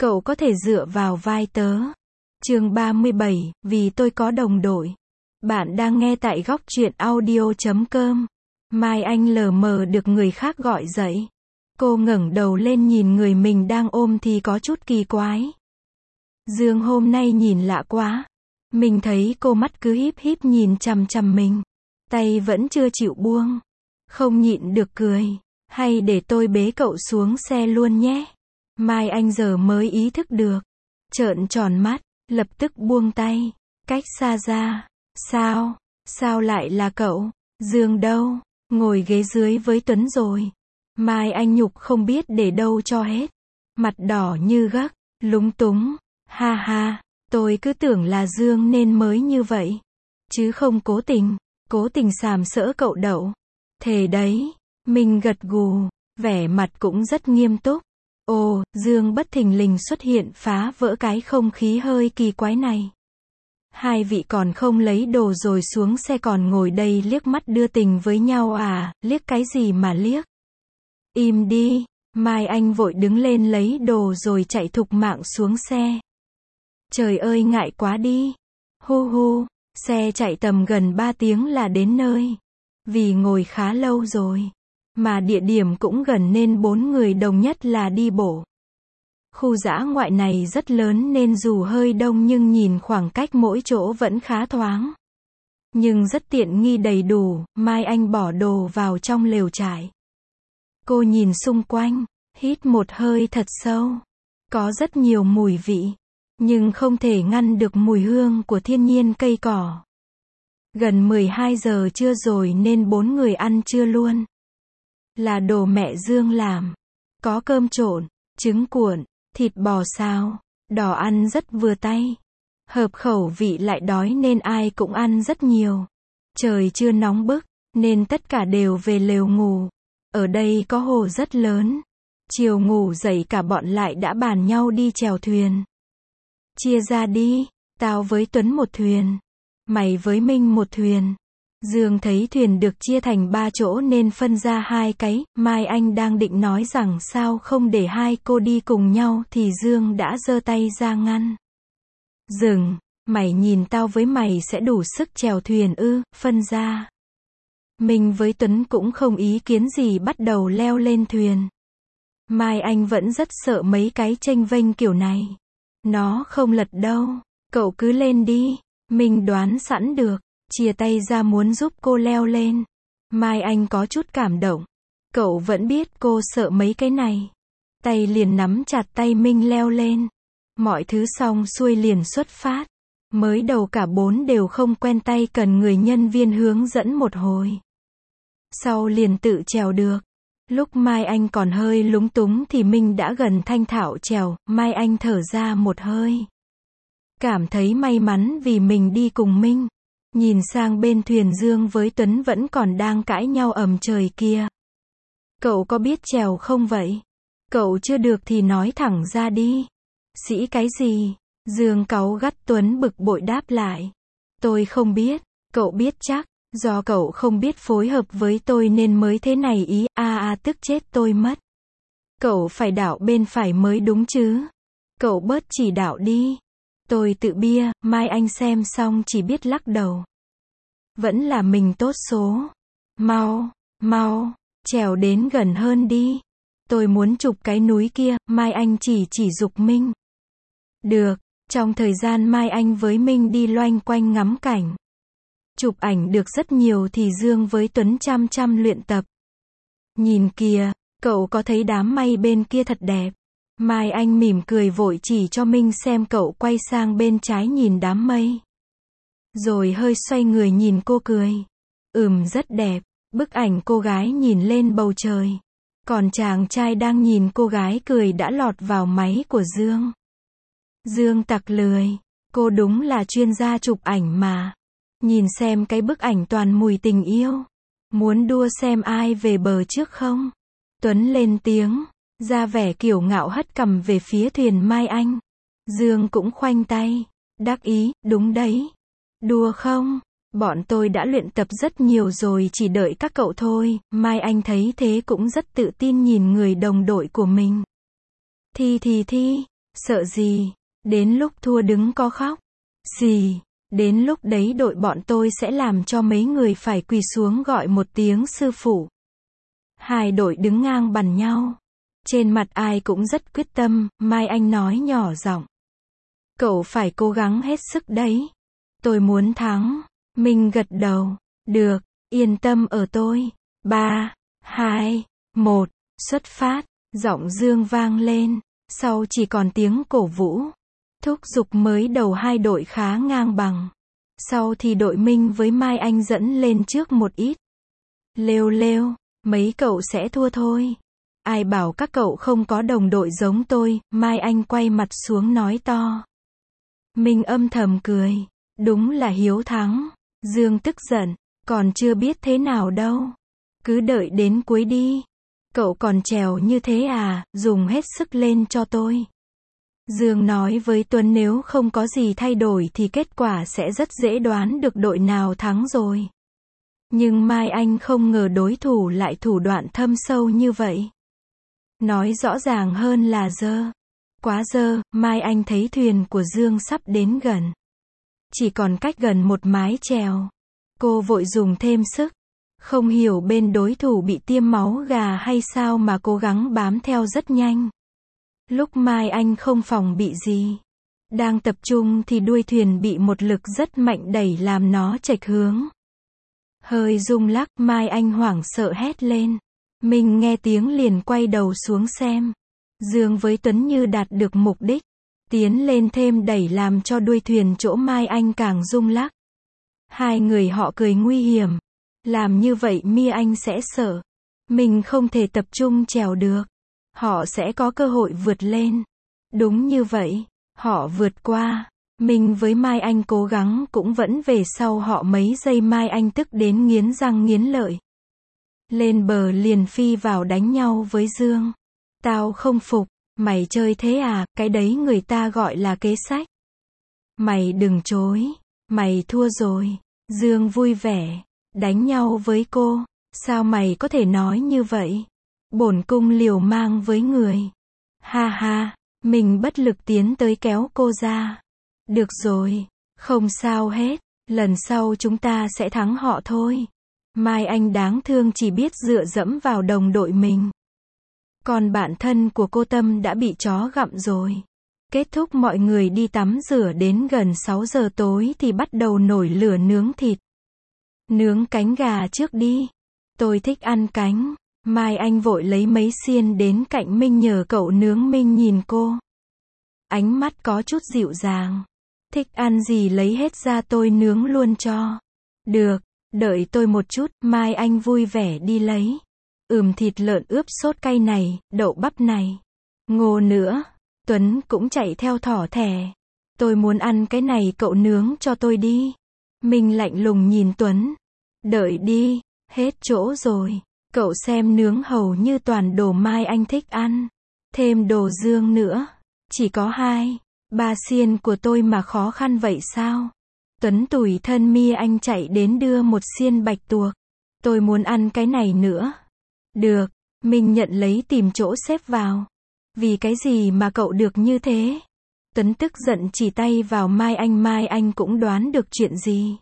Cậu có thể dựa vào vai tớ. Chương 37, vì tôi có đồng đội. Bạn đang nghe tại góc truyện audio.com. Mai Anh lờ mờ được người khác gọi dậy. Cô ngẩng đầu lên nhìn người mình đang ôm thì có chút kỳ quái. Dương hôm nay nhìn lạ quá. Mình thấy cô mắt cứ híp híp nhìn chằm chằm mình. Tay vẫn chưa chịu buông. Không nhịn được cười. Hay để tôi bế cậu xuống xe luôn nhé. Mai Anh giờ mới ý thức được. Trợn tròn mắt, lập tức buông tay. Cách xa ra. Sao? Sao lại là cậu? Dương đâu? Ngồi ghế dưới với Tuấn rồi. Mai Anh nhục không biết để đâu cho hết. Mặt đỏ như gấc, lúng túng. Ha ha, tôi cứ tưởng là Dương nên mới như vậy. Chứ không cố tình sàm sỡ cậu đậu. Thề đấy, mình gật gù, vẻ mặt cũng rất nghiêm túc. Ồ, Dương bất thình lình xuất hiện phá vỡ cái không khí hơi kỳ quái này. Hai vị còn không lấy đồ rồi xuống xe còn ngồi đây liếc mắt đưa tình với nhau à, liếc cái gì mà liếc. Im đi, Mai Anh vội đứng lên lấy đồ rồi chạy thục mạng xuống xe. Trời ơi ngại quá đi. Hu hu, xe chạy tầm gần 3 tiếng là đến nơi. Vì ngồi khá lâu rồi. Mà địa điểm cũng gần nên 4 người đồng nhất là đi bộ. Khu dã ngoại này rất lớn nên dù hơi đông nhưng nhìn khoảng cách mỗi chỗ vẫn khá thoáng. Nhưng rất tiện nghi đầy đủ, Mai Anh bỏ đồ vào trong lều trại. Cô nhìn xung quanh, hít một hơi thật sâu. Có rất nhiều mùi vị, nhưng không thể ngăn được mùi hương của thiên nhiên cây cỏ. Gần 12 giờ trưa rồi nên 4 người ăn trưa luôn. Là đồ mẹ Dương làm. Có cơm trộn, trứng cuộn, thịt bò xào, đỏ ăn rất vừa tay. Hợp khẩu vị lại đói nên ai cũng ăn rất nhiều. Trời chưa nóng bức, nên tất cả đều về lều ngủ. Ở đây có hồ rất lớn. Chiều ngủ dậy cả bọn lại đã bàn nhau đi chèo thuyền. Chia ra đi, tao với Tuấn một thuyền. Mày với Minh một thuyền. Dương thấy thuyền được chia thành 3 chỗ nên phân ra 2 cái, Mai Anh đang định nói rằng sao không để hai cô đi cùng nhau thì Dương đã giơ tay ra ngăn. Dừng, mày nhìn tao với mày sẽ đủ sức chèo thuyền ư, phân ra. Mình với Tuấn cũng không ý kiến gì bắt đầu leo lên thuyền. Mai Anh vẫn rất sợ mấy cái chênh vênh kiểu này. Nó không lật đâu, cậu cứ lên đi, mình đoán sẵn được. Chia tay ra muốn giúp cô leo lên. Mai Anh có chút cảm động. Cậu vẫn biết cô sợ mấy cái này. Tay liền nắm chặt tay Minh leo lên. Mọi thứ xong xuôi liền xuất phát. Mới đầu cả 4 đều không quen tay cần người nhân viên hướng dẫn một hồi. Sau liền tự chèo được. Lúc Mai Anh còn hơi lúng túng thì Minh đã gần thanh thạo chèo. Mai Anh thở ra một hơi. Cảm thấy may mắn vì mình đi cùng Minh. Nhìn sang bên thuyền Dương với Tuấn vẫn còn đang cãi nhau ầm trời kia. Cậu có biết chèo không vậy? Cậu chưa được thì nói thẳng ra đi. Sĩ cái gì? Dương cáu gắt. Tuấn bực bội đáp lại. Tôi không biết. Cậu biết chắc. Do cậu không biết phối hợp với tôi nên mới thế này ý. Tức chết tôi mất. Cậu phải đảo bên phải mới đúng chứ. Cậu bớt chỉ đạo đi. Tôi tự bia. Mai Anh xem xong chỉ biết lắc đầu. Vẫn là mình tốt số. Mau, trèo đến gần hơn đi. Tôi muốn chụp cái núi kia. Mai Anh chỉ giục Minh. Được, trong thời gian Mai Anh với Minh đi loanh quanh ngắm cảnh. Chụp ảnh được rất nhiều thì Dương với Tuấn chăm luyện tập. Nhìn kìa, cậu có thấy đám mây bên kia thật đẹp. Mai Anh mỉm cười vội chỉ cho Minh xem, cậu quay sang bên trái nhìn đám mây. Rồi hơi xoay người nhìn cô cười. Rất đẹp. Bức ảnh cô gái nhìn lên bầu trời. Còn chàng trai đang nhìn cô gái cười đã lọt vào máy của Dương. Dương tặc lười. Cô đúng là chuyên gia chụp ảnh mà. Nhìn xem cái bức ảnh toàn mùi tình yêu. Muốn đua xem ai về bờ trước không? Tuấn lên tiếng. Ra vẻ kiêu ngạo hất cằm về phía thuyền Mai Anh. Dương cũng khoanh tay. Đắc ý, đúng đấy. Đùa không? Bọn tôi đã luyện tập rất nhiều rồi, chỉ đợi các cậu thôi. Mai Anh thấy thế cũng rất tự tin nhìn người đồng đội của mình. Thi, Sợ gì? Đến lúc thua đứng có khóc gì? Đến lúc đấy đội bọn tôi sẽ làm cho mấy người phải quỳ xuống gọi một tiếng sư phụ. Hai đội đứng ngang bằng nhau. Trên mặt ai cũng rất quyết tâm, Mai Anh nói nhỏ giọng. Cậu phải cố gắng hết sức đấy. Tôi muốn thắng. Minh gật đầu. Được, yên tâm ở tôi. 3, 2, 1, xuất phát. Giọng Dương vang lên. Sau chỉ còn tiếng cổ vũ. Thúc giục mới đầu hai đội khá ngang bằng. Sau thì đội Minh với Mai Anh dẫn lên trước một ít. Lêu lêu, mấy cậu sẽ thua thôi. Ai bảo các cậu không có đồng đội giống tôi, Mai Anh quay mặt xuống nói to. Minh âm thầm cười. Đúng là hiếu thắng. Dương tức giận. Còn chưa biết thế nào đâu. Cứ đợi đến cuối đi. Cậu còn trèo như thế à, dùng hết sức lên cho tôi. Dương nói với Tuấn nếu không có gì thay đổi thì kết quả sẽ rất dễ đoán được đội nào thắng rồi. Nhưng Mai Anh không ngờ đối thủ lại thủ đoạn thâm sâu như vậy. Nói rõ ràng hơn là dơ. Quá dơ, Mai Anh thấy thuyền của Dương sắp đến gần. Chỉ còn cách gần một mái chèo. Cô vội dùng thêm sức. Không hiểu bên đối thủ bị tiêm máu gà hay sao mà cố gắng bám theo rất nhanh. Lúc Mai Anh không phòng bị gì. Đang tập trung thì đuôi thuyền bị một lực rất mạnh đẩy làm nó chệch hướng. Hơi rung lắc, Mai Anh hoảng sợ hét lên. Mình nghe tiếng liền quay đầu xuống xem. Dương với Tuấn như đạt được mục đích. Tiến lên thêm đẩy làm cho đuôi thuyền chỗ Mai Anh càng rung lắc. Hai người họ cười nguy hiểm. Làm như vậy Mi Anh sẽ sợ. Mình không thể tập trung trèo được. Họ sẽ có cơ hội vượt lên. Đúng như vậy. Họ vượt qua. Mình với Mai Anh cố gắng cũng vẫn về sau họ mấy giây. Mai Anh tức đến nghiến răng nghiến lợi. Lên bờ liền phi vào đánh nhau với Dương. Tao không phục. Mày chơi thế à, cái đấy người ta gọi là kế sách. Mày đừng chối. Mày thua rồi. Dương vui vẻ. Đánh nhau với cô. Sao mày có thể nói như vậy? Bổn cung liều mang với người. Ha ha. Mình bất lực tiến tới kéo cô ra. Được rồi. Không sao hết. Lần sau chúng ta sẽ thắng họ thôi. Mai Anh đáng thương chỉ biết dựa dẫm vào đồng đội mình. Còn bạn thân của cô Tâm đã bị chó gặm rồi. Kết thúc mọi người đi tắm rửa đến gần 6 giờ tối thì bắt đầu nổi lửa nướng thịt. Nướng cánh gà trước đi. Tôi thích ăn cánh. Mai Anh vội lấy mấy xiên đến cạnh Minh nhờ cậu nướng. Minh nhìn cô. Ánh mắt có chút dịu dàng. Thích ăn gì lấy hết ra tôi nướng luôn cho. Được, đợi tôi một chút. Mai Anh vui vẻ đi lấy. Thịt lợn ướp sốt cay này, đậu bắp này. Ngô nữa. Tuấn cũng chạy theo thỏ thẻ. Tôi muốn ăn cái này cậu nướng cho tôi đi. Minh lạnh lùng nhìn Tuấn. Đợi đi, hết chỗ rồi. Cậu xem nướng hầu như toàn đồ Mai Anh thích ăn. Thêm đồ Dương nữa. Chỉ có 2, 3 xiên của tôi mà khó khăn vậy sao? Tuấn tủi thân. Mi Anh chạy đến đưa một xiên bạch tuộc. Tôi muốn ăn cái này nữa. Được, mình nhận lấy tìm chỗ xếp vào. Vì cái gì mà cậu được như thế? Tuấn tức giận chỉ tay vào Mai Anh. Mai Anh cũng đoán được chuyện gì.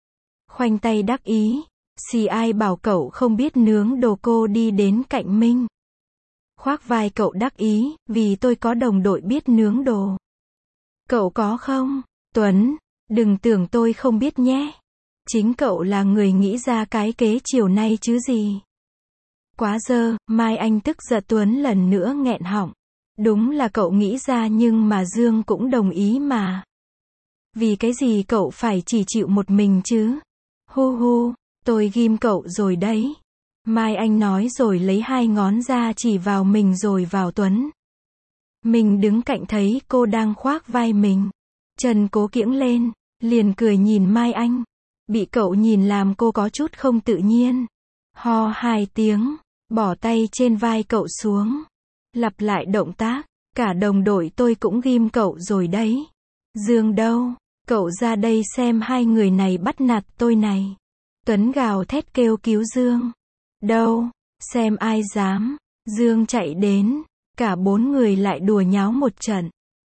Khoanh tay đắc ý. Xì ai bảo cậu không biết nướng đồ. Cô đi đến cạnh Minh. Khoác vai cậu đắc ý, vì tôi có đồng đội biết nướng đồ. Cậu có không? Tuấn, đừng tưởng tôi không biết nhé. Chính cậu là người nghĩ ra cái kế chiều nay chứ gì. Quá dơ, Mai Anh tức giận. Tuấn lần nữa nghẹn họng. Đúng là cậu nghĩ ra nhưng mà Dương cũng đồng ý mà. Vì cái gì cậu phải chỉ chịu một mình chứ? Hu hu, tôi ghim cậu rồi đấy. Mai Anh nói rồi lấy 2 ngón ra chỉ vào mình rồi vào Tuấn. Mình đứng cạnh thấy cô đang khoác vai mình. Chân cố kiễng lên, liền cười nhìn Mai Anh. Bị cậu nhìn làm cô có chút không tự nhiên. Ho 2 tiếng, bỏ tay trên vai cậu xuống. Lặp lại động tác, cả đồng đội tôi cũng ghim cậu rồi đấy. Dương đâu? Cậu ra đây xem hai người này bắt nạt tôi này. Tuấn gào thét kêu cứu Dương. Đâu? Xem ai dám. Dương chạy đến. Cả 4 người lại đùa nháo một trận.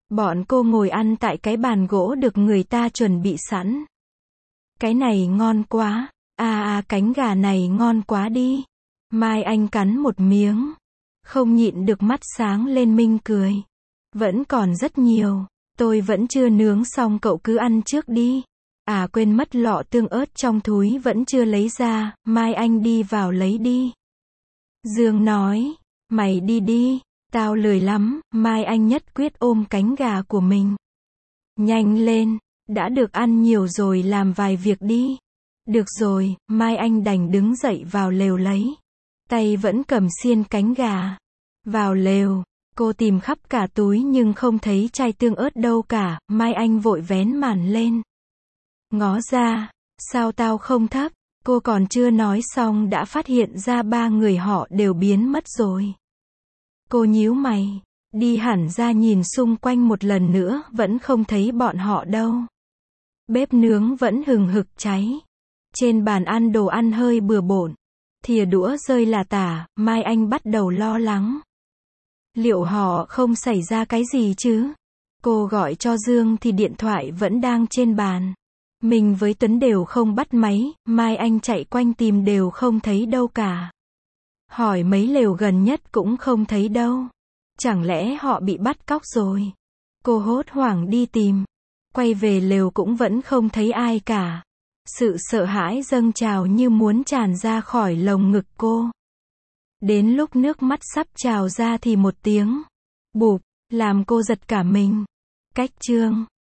Bọn cô ngồi ăn tại cái bàn gỗ được người ta chuẩn bị sẵn. Cái này ngon quá. Cánh gà này ngon quá đi. Mai Anh cắn một miếng. Không nhịn được mắt sáng lên minh cười. Vẫn còn rất nhiều. Tôi vẫn chưa nướng xong, cậu cứ ăn trước đi. Quên mất lọ tương ớt trong thúi vẫn chưa lấy ra, Mai Anh đi vào lấy đi. Dương nói, mày đi đi, tao lười lắm, Mai Anh nhất quyết ôm cánh gà của mình. Nhanh lên, đã được ăn nhiều rồi, làm vài việc đi. Được rồi, Mai Anh đành đứng dậy vào lều lấy. Tay vẫn cầm xiên cánh gà. Vào lều, cô tìm khắp cả túi nhưng không thấy chai tương ớt đâu cả, Mai Anh vội vén màn lên. Ngó ra, sao tao không thấp? Cô còn chưa nói xong đã phát hiện ra 3 người họ đều biến mất rồi. Cô nhíu mày, đi hẳn ra nhìn xung quanh một lần nữa, vẫn không thấy bọn họ đâu. Bếp nướng vẫn hừng hực cháy. Trên bàn ăn đồ ăn hơi bừa bộn. Thìa đũa rơi lả tả, Mai Anh bắt đầu lo lắng. Liệu họ không xảy ra cái gì chứ? Cô gọi cho Dương thì điện thoại vẫn đang trên bàn. Mình với Tuấn đều không bắt máy, Mai Anh chạy quanh tìm đều không thấy đâu cả. Hỏi mấy lều gần nhất cũng không thấy đâu. Chẳng lẽ họ bị bắt cóc rồi? Cô hốt hoảng đi tìm. Quay về lều cũng vẫn không thấy ai cả. Sự sợ hãi dâng trào như muốn tràn ra khỏi lồng ngực cô. Đến lúc nước mắt sắp trào ra thì một tiếng bụp làm cô giật cả mình. Cách chương